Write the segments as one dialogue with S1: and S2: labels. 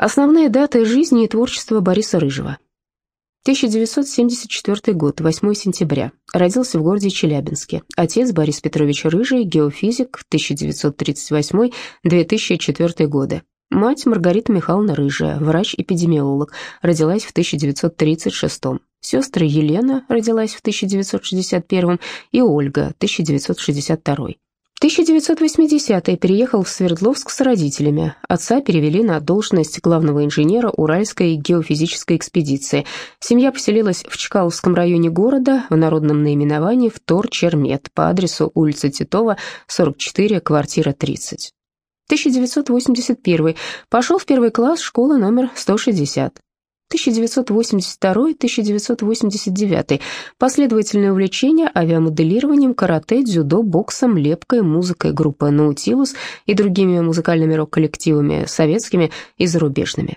S1: Основные даты жизни и творчества Бориса Рыжего. 1974 год, 8 сентября. Родился в городе Челябинске. Отец Борис Петрович Рыжий, геофизик, 1938-2004 годы. Мать Маргарита Михайловна Рыжая, врач-эпидемиолог, родилась в 1936. Сестры Елена родилась в 1961 и Ольга, 1962. 1980-й переехал в Свердловск с родителями. Отца перевели на должность главного инженера Уральской геофизической экспедиции. Семья поселилась в Чкаловском районе города в народном наименовании Втор-Чермет по адресу улица Титова, 44, квартира 30. 1981. Пошел в первый класс школы номер 160. 1982-1989. Последовательное увлечение авиамоделированием, карате, дзюдо, боксом, лепкой, музыкой группы «Наутилус» и другими музыкальными рок-коллективами, советскими и зарубежными.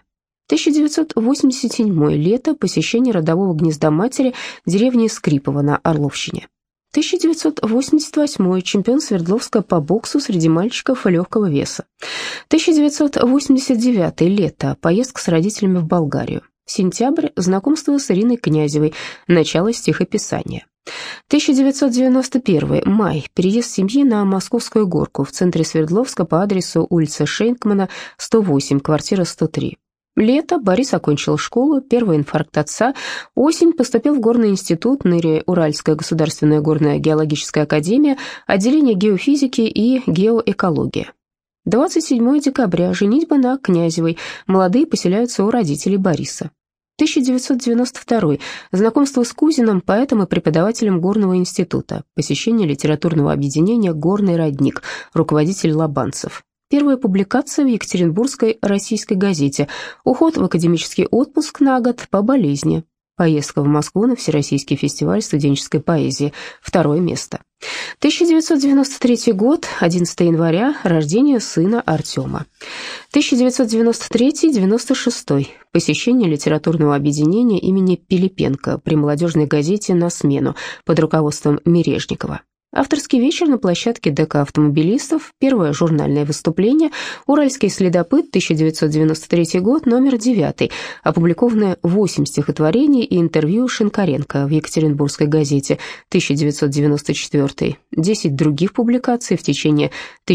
S1: 1987. Лето. Посещение родового гнезда матери в деревне Скрипово на Орловщине. 1988. Чемпион Свердловска по боксу среди мальчиков легкого веса. 1989. Лето. Поездка с родителями в Болгарию. Сентябрь. Знакомство с Ириной Князевой. Начало стихописания. 1991. Май. Переезд семьи на Московскую горку в центре Свердловска по адресу улица Шейнкмана, 108, квартира 103. Лето. Борис окончил школу, первый инфаркт отца. Осень. Поступил в горный институт НИРИ, Уральская государственная горная геологическая академия, отделение геофизики и геоэкологии. 27 декабря. Женитьба на Князевой. Молодые поселяются у родителей Бориса. 1992. Знакомство с Кузиным, поэтом и преподавателем Горного института. Посещение литературного объединения «Горный родник», руководитель Лобанцев. Первая публикация в Екатеринбургской российской газете. Уход в академический отпуск на год по болезни. Поездка в Москву на Всероссийский фестиваль студенческой поэзии. 2 место. 1993 год, 11 января, рождение сына Артема. 1993-96. Посещение литературного объединения имени Пилипенко при молодежной газете «На смену» под руководством Мережникова. Авторский вечер на площадке ДК автомобилистов, первое журнальное выступление, «Уральский следопыт», 1993 год, номер 9, опубликованы 8 стихотворений и интервью Шинкаренко в Екатеринбургской газете, 1994, 10 других публикаций в течение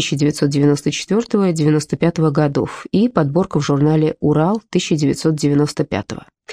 S1: 1994-1995 годов и подборка в журнале «Урал» 1995.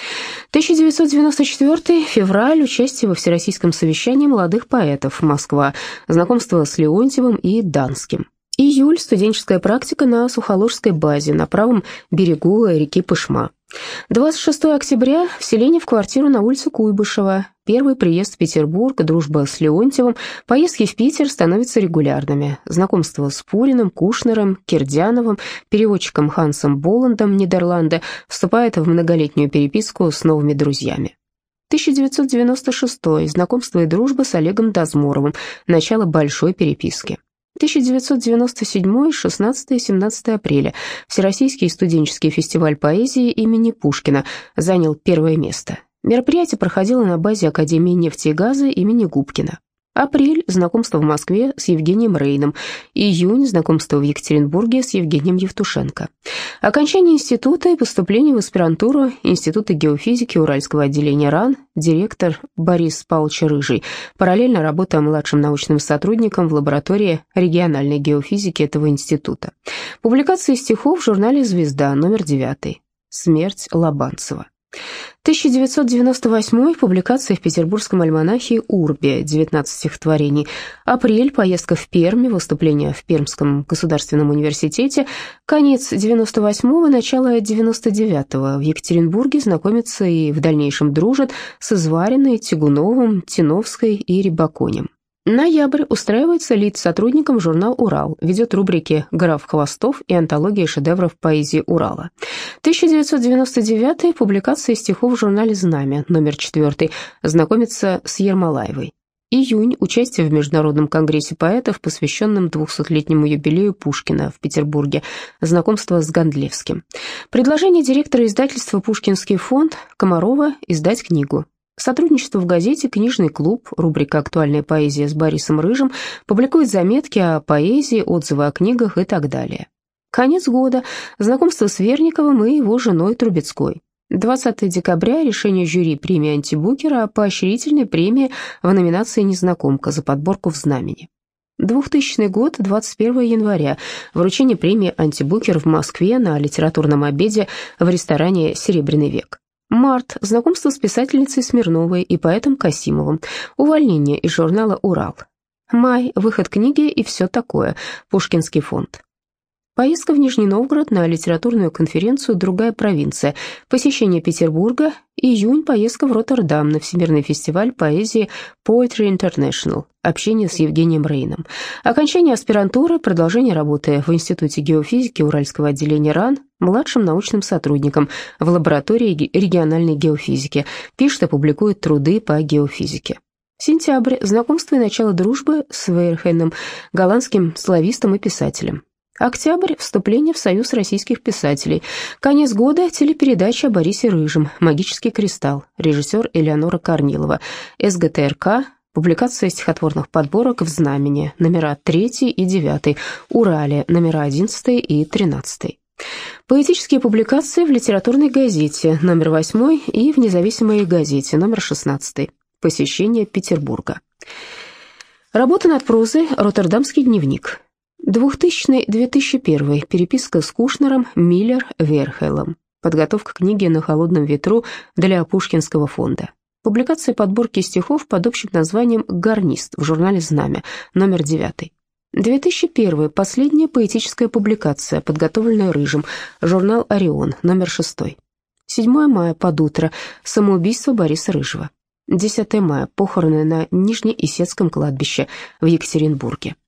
S1: 1994 февраль, участие во Всероссийском совещании молодых поэтов, Москва, знакомство с Леонтьевым и Данским. Июль, студенческая практика на Сухоложской базе на правом берегу реки Пышма. 26 октября, вселение в квартиру на улице Куйбышева. Первый приезд в Петербург, дружба с Леонтьевым, поездки в Питер становятся регулярными. Знакомство с Пуриным, Кушнером, Кирдяновым, переводчиком Хансом Боландом, Нидерланды, вступает в многолетнюю переписку с новыми друзьями. 1996. Знакомство и дружба с Олегом Дозморовым, начало большой переписки. 1997, 16-17 апреля. Всероссийский студенческий фестиваль поэзии имени Пушкина занял первое место. Мероприятие проходило на базе Академии нефти и газа имени Губкина. Апрель. Знакомство в Москве с Евгением Рейном. Июнь. Знакомство в Екатеринбурге с Евгением Евтушенко. Окончание института и поступление в аспирантуру Института геофизики Уральского отделения РАН. Директор Борис Павлович Рыжий. Параллельно работа младшим научным сотрудником в лаборатории региональной геофизики этого института. Публикация стихов в журнале «Звезда», номер 9. Смерть Лобанцева. 1998. Публикация в петербургском альманахе «Урби», 19 стихотворений. Апрель. Поездка в Пермь, выступление в Пермском государственном университете. Конец 98-го, начало 99-го. В Екатеринбурге знакомится и в дальнейшем дружит с Извариной, Тягуновым, Тиновской и Рябаконем. Ноябрь. Устраивается лид-сотрудником в журнал «Урал», ведет рубрики «Граф Хвостов» и антология шедевров поэзии Урала. 1999. Публикация стихов в журнале «Знамя», номер 4, знакомится с Ермолаевой. Июнь. Участие в Международном конгрессе поэтов, посвященном 200-летнему юбилею Пушкина в Петербурге, знакомство с Гондлевским. Предложение директора издательства «Пушкинский фонд» Комарова издать книгу. Сотрудничество в газете «Книжный клуб», рубрика «Актуальная поэзия» с Борисом Рыжим, публикует заметки о поэзии, отзывы о книгах и так далее. Конец года. Знакомство с Верниковым и его женой Трубецкой. 20 декабря. Решение жюри премии «Антибукер» о поощрительной премии в номинации «Незнакомка» за подборку в «Знамени». 2000 год, 21 января. Вручение премии «Антибукер» в Москве на литературном обеде в ресторане «Серебряный век». Март. Знакомство с писательницей Смирновой и поэтом Касимовым. Увольнение из журнала «Урал». Май. Выход книги и все такое. Пушкинский фонд. Поездка в Нижний Новгород на литературную конференцию «Другая провинция». Посещение Петербурга. Июнь. Поездка в Роттердам на Всемирный фестиваль поэзии Poetry International. Общение с Евгением Рейном. Окончание аспирантуры. Продолжение работы в Институте геофизики Уральского отделения РАН младшим научным сотрудником в лаборатории региональной геофизики. Пишет и публикует труды по геофизике. Сентябрь. Знакомство и начало дружбы с Вейерхеном, голландским славистом и писателем. Октябрь. Вступление в Союз российских писателей. Конец года. Телепередача о Борисе Рыжем. «Магический кристалл». Режиссер Элеонора Корнилова. СГТРК. Публикация стихотворных подборок в «Знамени». Номера 3 и 9. Урале. Номера 11 и 13. Поэтические публикации в литературной газете. Номер 8 и в независимой газете. Номер 16. Посещение Петербурга. Работа над прозой. Роттердамский дневник. 2000-2001. Переписка с Кушнером, Миллер, Верхелом. Подготовка книги «На холодном ветру» для Пушкинского фонда. Публикация подборки стихов под общим названием «Гарнист» в журнале «Знамя», номер 9. 2001. Последняя поэтическая публикация, подготовленная Рыжим, журнал «Орион», номер 6. 7 мая, под утро. Самоубийство Бориса Рыжего. 10 мая. Похороны на Нижнеисетском кладбище в Екатеринбурге.